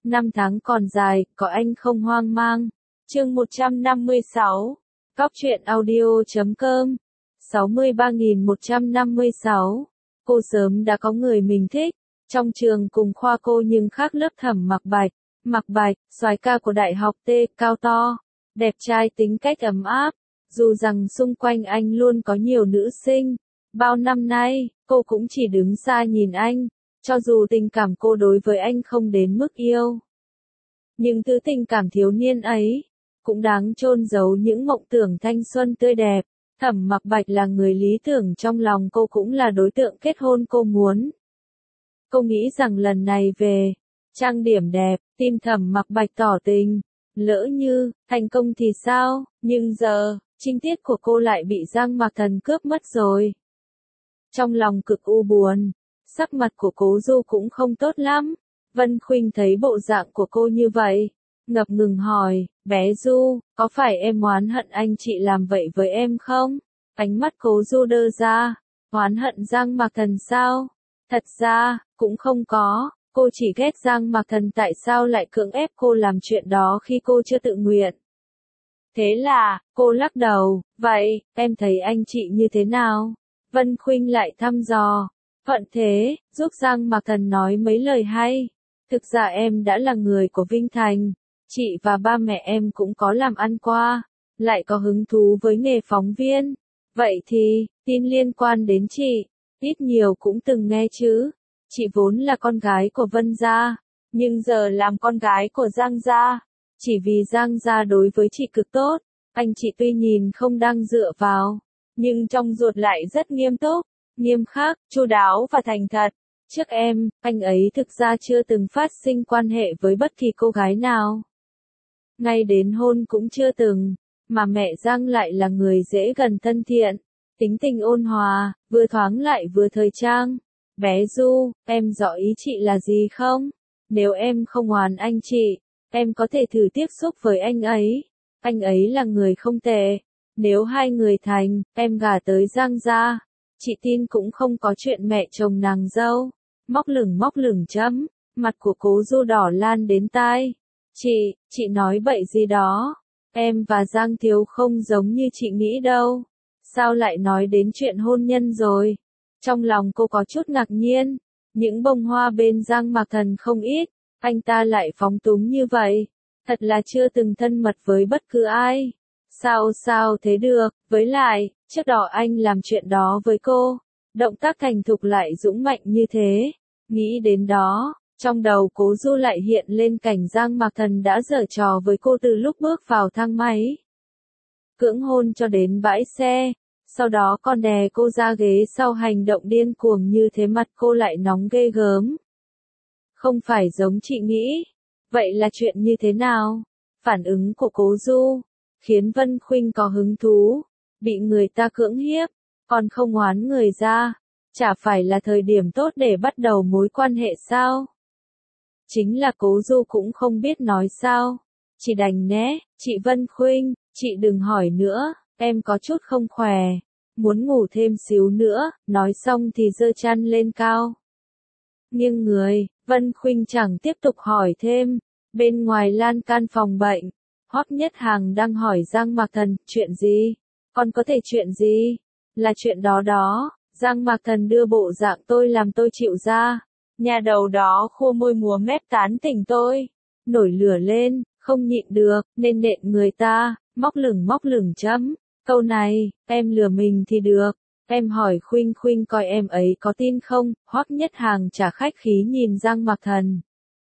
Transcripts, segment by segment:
năm tháng còn dài, có anh không hoang mang. Chương 156. Cóc truyện audio.com 63156. Cô sớm đã có người mình thích. Trong trường cùng khoa cô nhưng khác lớp Thẩm Mặc Bạch. Mặc Bạch, soái ca của đại học T, cao to, đẹp trai tính cách ấm áp. Dù rằng xung quanh anh luôn có nhiều nữ sinh. Bao năm nay, cô cũng chỉ đứng xa nhìn anh. Cho dù tình cảm cô đối với anh không đến mức yêu. Nhưng thứ tình cảm thiếu niên ấy, cũng đáng chôn giấu những mộng tưởng thanh xuân tươi đẹp. Thẩm Mặc Bạch là người lý tưởng trong lòng cô, cũng là đối tượng kết hôn cô muốn. Cô nghĩ rằng lần này về, trang điểm đẹp, tim Thẩm Mặc Bạch tỏ tình. Lỡ như, thành công thì sao, nhưng giờ, trinh tiết của cô lại bị Giang Mạc Thần cướp mất rồi. Trong lòng cực u buồn, sắc mặt của Cố Du cũng không tốt lắm. Vân Khuynh thấy bộ dạng của cô như vậy, ngập ngừng hỏi, bé Du, có phải em oán hận anh chị làm vậy với em không? Ánh mắt Cố Du đơ ra, oán hận Giang Mạc Thần sao? Thật ra, cũng không có, cô chỉ ghét Giang Mạc Thần tại sao lại cưỡng ép cô làm chuyện đó khi cô chưa tự nguyện. Thế là, cô lắc đầu, vậy, em thấy anh chị như thế nào? Vân Khuynh lại thăm dò, thuận thế, giúp Giang Mạc Thần nói mấy lời hay. Thực ra em đã là người của Vinh Thành, chị và ba mẹ em cũng có làm ăn qua, lại có hứng thú với nghề phóng viên. Vậy thì, tin liên quan đến chị, ít nhiều cũng từng nghe chứ. Chị vốn là con gái của Vân gia, nhưng giờ làm con gái của Giang gia. Chỉ vì Giang gia đối với chị cực tốt, anh chị tuy nhìn không đang dựa vào, nhưng trong ruột lại rất nghiêm túc, nghiêm khắc, chu đáo và thành thật. Trước em, anh ấy thực ra chưa từng phát sinh quan hệ với bất kỳ cô gái nào. Ngay đến hôn cũng chưa từng, mà mẹ Giang lại là người dễ gần thân thiện, tính tình ôn hòa, vừa thoáng lại vừa thời trang. Bé Du, em rõ ý chị là gì không? Nếu em không oán anh chị, em có thể thử tiếp xúc với anh ấy. Anh ấy là người không tệ. Nếu hai người thành, em gả tới Giang gia, chị tin cũng không có chuyện mẹ chồng nàng dâu. Móc lửng chấm, mặt của Cố Du đỏ lan đến tai. Chị nói bậy gì đó. Em và Giang Thiếu không giống như chị nghĩ đâu. Sao lại nói đến chuyện hôn nhân rồi? Trong lòng cô có chút ngạc nhiên. Những bông hoa bên Giang Mạc Thần không ít, anh ta lại phóng túng như vậy. Thật là chưa từng thân mật với bất cứ ai. Sao thế được, với lại, trước đó anh làm chuyện đó với cô. Động tác thành thục lại dũng mạnh như thế. Nghĩ đến đó, trong đầu Cố Du lại hiện lên cảnh Giang Mạc Thần đã giở trò với cô từ lúc bước vào thang máy. Cưỡng hôn cho đến bãi xe, sau đó còn đè cô ra ghế sau, hành động điên cuồng như thế, mặt cô lại nóng ghê gớm. Không phải giống chị nghĩ. Vậy là chuyện như thế nào? Phản ứng của Cố Du khiến Vân Khuynh có hứng thú. Bị người ta cưỡng hiếp, còn không oán người ra, chả phải là thời điểm tốt để bắt đầu mối quan hệ sao? Chính là Cố Du cũng không biết nói sao, chỉ đành né. Chị Vân Khuynh, chị đừng hỏi nữa, em có chút không khỏe, muốn ngủ thêm xíu nữa. Nói xong thì giơ chăn lên cao, nghiêng người. Vân Khuynh chẳng tiếp tục hỏi thêm. Bên ngoài lan can phòng bệnh, Hoắc Nhất Hằng đang hỏi Giang Mạc Thần, chuyện gì? Còn có thể chuyện gì? Là chuyện đó. Giang Mạc Thần đưa bộ dạng tôi làm tôi chịu ra. Nhà đầu đó khua môi múa mép tán tỉnh tôi. Nổi lửa lên, không nhịn được, nên nện người ta, móc lửng chấm. Câu này, em lừa mình thì được. Em hỏi Khuynh coi em ấy có tin không? Hoắc Nhất Hằng chả khách khí nhìn Giang Mạc Thần.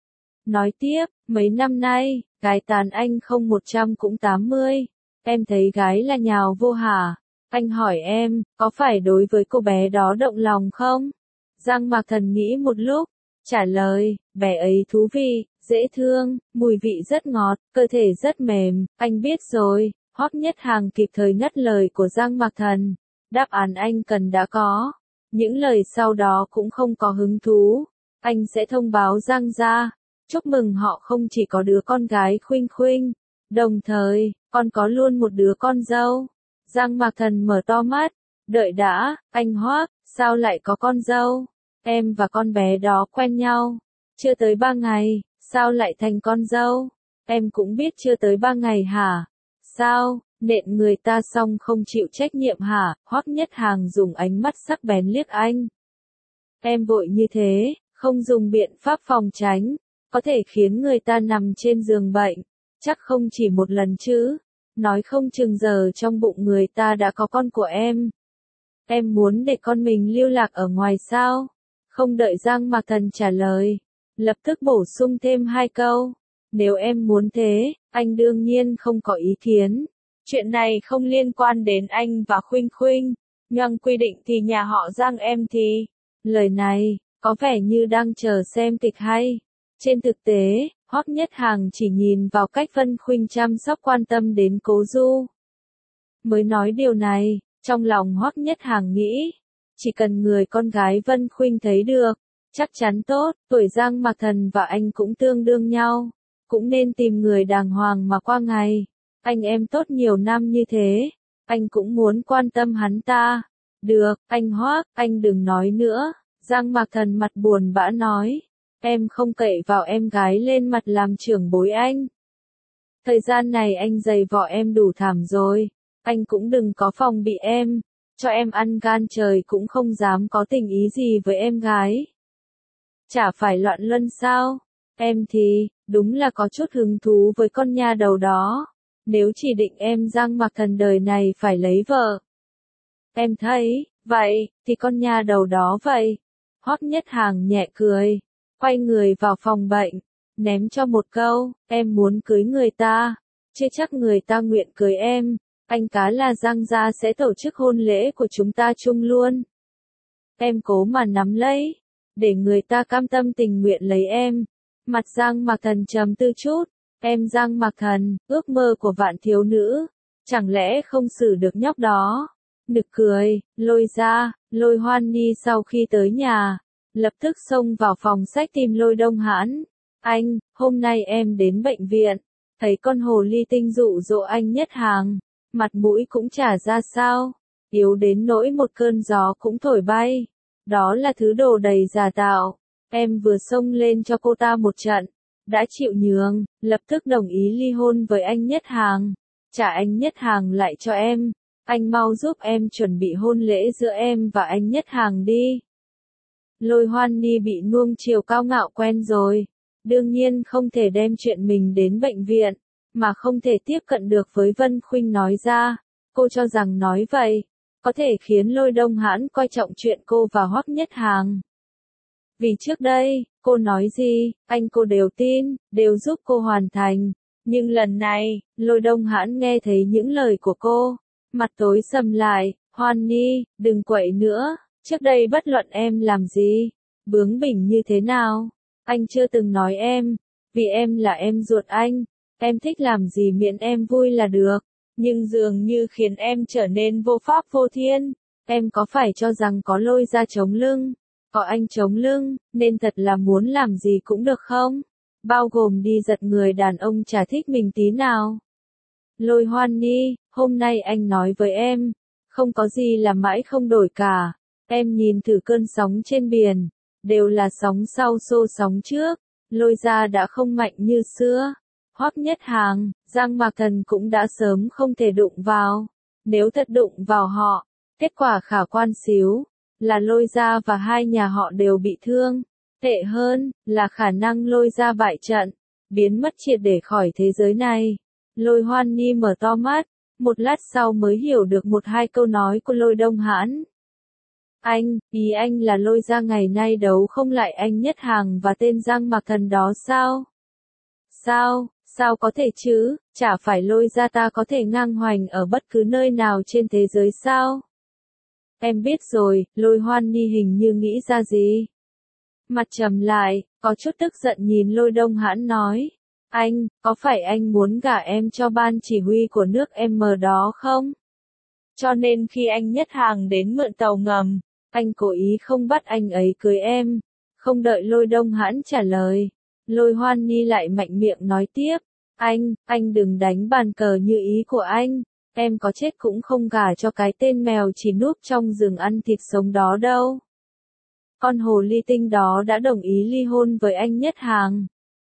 Nói tiếp, mấy năm nay, gái tán anh không 100 cũng 80. Em thấy gái là nhào vô hả? Anh hỏi em, có phải đối với cô bé đó động lòng không? Giang Mạc Thần nghĩ một lúc, trả lời, bé ấy thú vị, dễ thương, mùi vị rất ngọt, cơ thể rất mềm, anh biết rồi. Hoắc Nhất Hằng kịp thời ngắt lời của Giang Mạc Thần. Đáp án anh cần đã có. Những lời sau đó cũng không có hứng thú. Anh sẽ thông báo Giang gia, chúc mừng họ không chỉ có đứa con gái Khuynh, đồng thời, còn có luôn một đứa con dâu. Giang Mạc Thần mở to mắt, đợi đã, anh Hoắc, sao lại có con dâu? Em và con bé đó quen nhau chưa tới 3 ngày, Sao lại thành con dâu? Em cũng biết chưa tới 3 ngày hả? Sao, nện người ta xong không chịu trách nhiệm hả? Hoắc Nhất Hàng dùng ánh mắt sắc bén liếc anh. Em vội như thế, không dùng biện pháp phòng tránh, có thể khiến người ta nằm trên giường bệnh, chắc không chỉ một lần chứ. Nói không chừng giờ trong bụng người ta đã có con của em. Em muốn để con mình lưu lạc ở ngoài sao? Không đợi Giang Mạc Thần trả lời, lập tức bổ sung thêm 2 câu. Nếu em muốn thế, anh đương nhiên không có ý kiến. Chuyện này không liên quan đến anh và Khuynh Khuynh, nhưng quy định thì nhà họ Giang em thì. Lời này, có vẻ như đang chờ xem kịch hay. Trên thực tế, Hoắc Nhất Hàng chỉ nhìn vào cách Vân Khuynh chăm sóc quan tâm đến Cố Du. Mới nói điều này, trong lòng Hoắc Nhất Hàng nghĩ, chỉ cần người con gái Vân Khuynh thấy được, chắc chắn tốt, tuổi Giang Mạc Thần và anh cũng tương đương nhau, cũng nên tìm người đàng hoàng mà qua ngày. Anh em tốt nhiều năm như thế, anh cũng muốn quan tâm hắn ta. Được, anh Hoắc, anh đừng nói nữa. Giang Mạc Thần mặt buồn bã nói, em không cậy vào em gái lên mặt làm trưởng bối anh. Thời gian này anh dày vò em đủ thảm rồi, anh cũng đừng có phòng bị em, cho em ăn gan trời cũng không dám có tình ý gì với em gái. Chả phải loạn luân sao? Em thì, đúng là có chút hứng thú với con nha đầu đó. Nếu chỉ định em Giang Mạc Thần đời này phải lấy vợ. Em thấy, vậy, thì con nha đầu đó vậy. Hoắc Nhất Hàng nhẹ cười, quay người vào phòng bệnh, ném cho một câu, em muốn cưới người ta, chưa chắc người ta nguyện cưới em. Anh cá là Giang gia sẽ tổ chức hôn lễ của chúng ta chung luôn. Em cố mà nắm lấy, để người ta cam tâm tình nguyện lấy em. Mặt Giang Mạc Thần trầm tư chút, em Giang Mạc Thần, ước mơ của vạn thiếu nữ, chẳng lẽ không xử được nhóc đó. Nực cười, Lôi Hoan Ni sau khi tới nhà, lập tức xông vào phòng sách tìm Lôi Đông Hãn. Anh, hôm nay em đến bệnh viện, thấy con hồ ly tinh dụ dỗ anh Nhất Hàng, mặt mũi cũng chả ra sao, yếu đến nỗi một cơn gió cũng thổi bay. Đó là thứ đồ đầy giả tạo. Em vừa xông lên cho cô ta một trận, đã chịu nhường, lập tức đồng ý ly hôn với anh Nhất Hàng. Trả anh Nhất Hàng lại cho em. Anh mau giúp em chuẩn bị hôn lễ giữa em và anh Nhất Hàng đi. Lôi Hoan Ni bị nuông chiều cao ngạo quen rồi, đương nhiên không thể đem chuyện mình đến bệnh viện, mà không thể tiếp cận được với Vân Khuynh nói ra. Cô cho rằng nói vậy, có thể khiến Lôi Đông Hãn coi trọng chuyện cô và Hoắc Nhất Hàng. Vì trước đây, cô nói gì, anh cô đều tin, đều giúp cô hoàn thành. Nhưng lần này, Lôi Đông Hãn nghe thấy những lời của cô, mặt tối sầm lại. Hoan Ni, đừng quậy nữa, trước đây bất luận em làm gì, bướng bỉnh như thế nào, anh chưa từng nói em, vì em là em ruột anh, em thích làm gì miễn em vui là được, nhưng dường như khiến em trở nên vô pháp vô thiên. Em có phải cho rằng có Lôi ra chống lưng, có anh chống lưng, nên thật là muốn làm gì cũng được không? Bao gồm đi giật người đàn ông chả thích mình tí nào. Lôi Hoan Ni, hôm nay anh nói với em, không có gì là mãi không đổi cả. Em nhìn thử cơn sóng trên biển, đều là sóng sau xô sóng trước. Lôi ra đã không mạnh như xưa. Hoắc Nhất Hàng, Giang Mạc Thần cũng đã sớm không thể đụng vào. Nếu thật đụng vào họ, kết quả khả quan xíu, là Lôi ra và hai nhà họ đều bị thương. Tệ hơn, là khả năng Lôi ra bại trận, biến mất triệt để khỏi thế giới này. Lôi Hoan Ni mở to mắt, một lát sau mới hiểu được một hai câu nói của Lôi Đông Hãn. Ý anh là Lôi ra ngày nay đấu không lại anh Nhất Hàng và tên Giang Mạc Thần đó sao? Sao có thể chứ, chả phải Lôi ra ta có thể ngang hoành ở bất cứ nơi nào trên thế giới sao? Em biết rồi, Lôi Hoan Ni hình như nghĩ ra gì. Mặt trầm lại, có chút tức giận nhìn Lôi Đông Hãn nói. Có phải anh muốn gả em cho ban chỉ huy của nước M đó không? Cho nên khi anh Nhất Hàng đến mượn tàu ngầm, anh cố ý không bắt anh ấy cưới em. Không đợi Lôi Đông Hãn trả lời, Lôi Hoan Ni lại mạnh miệng nói tiếp. Anh đừng đánh bàn cờ như ý của anh. Em có chết cũng không gả cho cái tên mèo chỉ núp trong rừng ăn thịt sống đó đâu. Con hồ ly tinh đó đã đồng ý ly hôn với anh Nhất Hàng.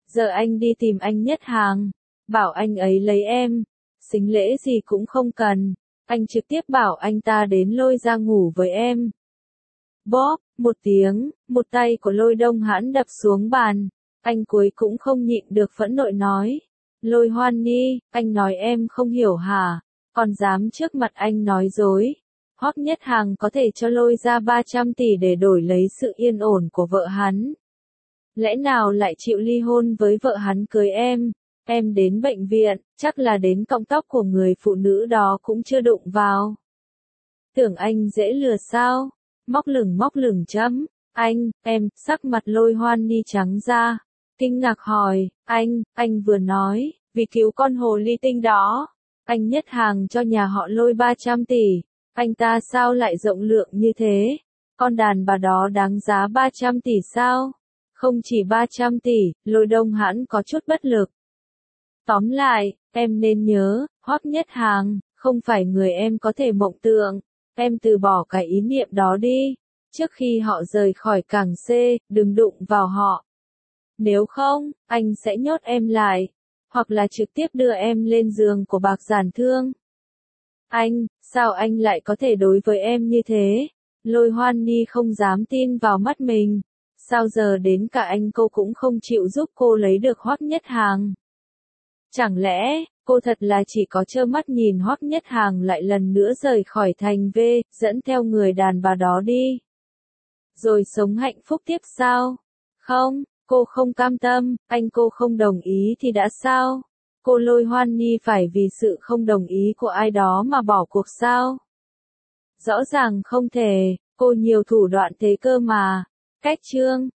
Giờ anh đi tìm anh Nhất Hàng, bảo anh ấy lấy em, sính lễ gì cũng không cần, anh trực tiếp bảo anh ta đến lôi ra ngủ với em. Bóp, một tiếng, một tay của Lôi Đông Hãn đập xuống bàn, anh cuối cũng không nhịn được phẫn nộ nói. Lôi Hoan Ni, anh nói em không hiểu hả, còn dám trước mặt anh nói dối. Hoắc Nhất Hàng có thể cho Lôi ra 300 tỷ để đổi lấy sự yên ổn của vợ hắn. Lẽ nào lại chịu ly hôn với vợ hắn cưới em? Em đến bệnh viện, chắc là đến cọng tóc của người phụ nữ đó cũng chưa đụng vào. Tưởng anh dễ lừa sao? Móc lửng chấm. Em, sắc mặt Lôi Hoan Ni trắng ra. Kinh ngạc hỏi, anh vừa nói, vì cứu con hồ ly tinh đó. Anh Nhất Hàng cho nhà họ Lôi 300 tỷ. Anh ta sao lại rộng lượng như thế? Con đàn bà đó đáng giá 300 tỷ sao? Không chỉ 300 tỷ, Lôi Đông Hãn có chút bất lực. Tóm lại, em nên nhớ, Hoắc Nhất Hàng, không phải người em có thể mộng tượng. Em từ bỏ cái ý niệm đó đi. Trước khi họ rời khỏi cảng C, đừng đụng vào họ. Nếu không, anh sẽ nhốt em lại. Hoặc là trực tiếp đưa em lên giường của Bạc Giản Thương. Sao anh lại có thể đối với em như thế? Lôi Hoan Ni không dám tin vào mắt mình. Sao giờ đến cả anh cô cũng không chịu giúp cô lấy được Hoắc Nhất Hàng? Chẳng lẽ, cô thật là chỉ có trơ mắt nhìn Hoắc Nhất Hàng lại lần nữa rời khỏi thành V, dẫn theo người đàn bà đó đi? Rồi sống hạnh phúc tiếp sao? Không, cô không cam tâm, cô không đồng ý thì đã sao? Cô Lôi Hoan Ni phải vì sự không đồng ý của ai đó mà bỏ cuộc sao? Rõ ràng không thể, cô nhiều thủ đoạn thế cơ mà. Cách chương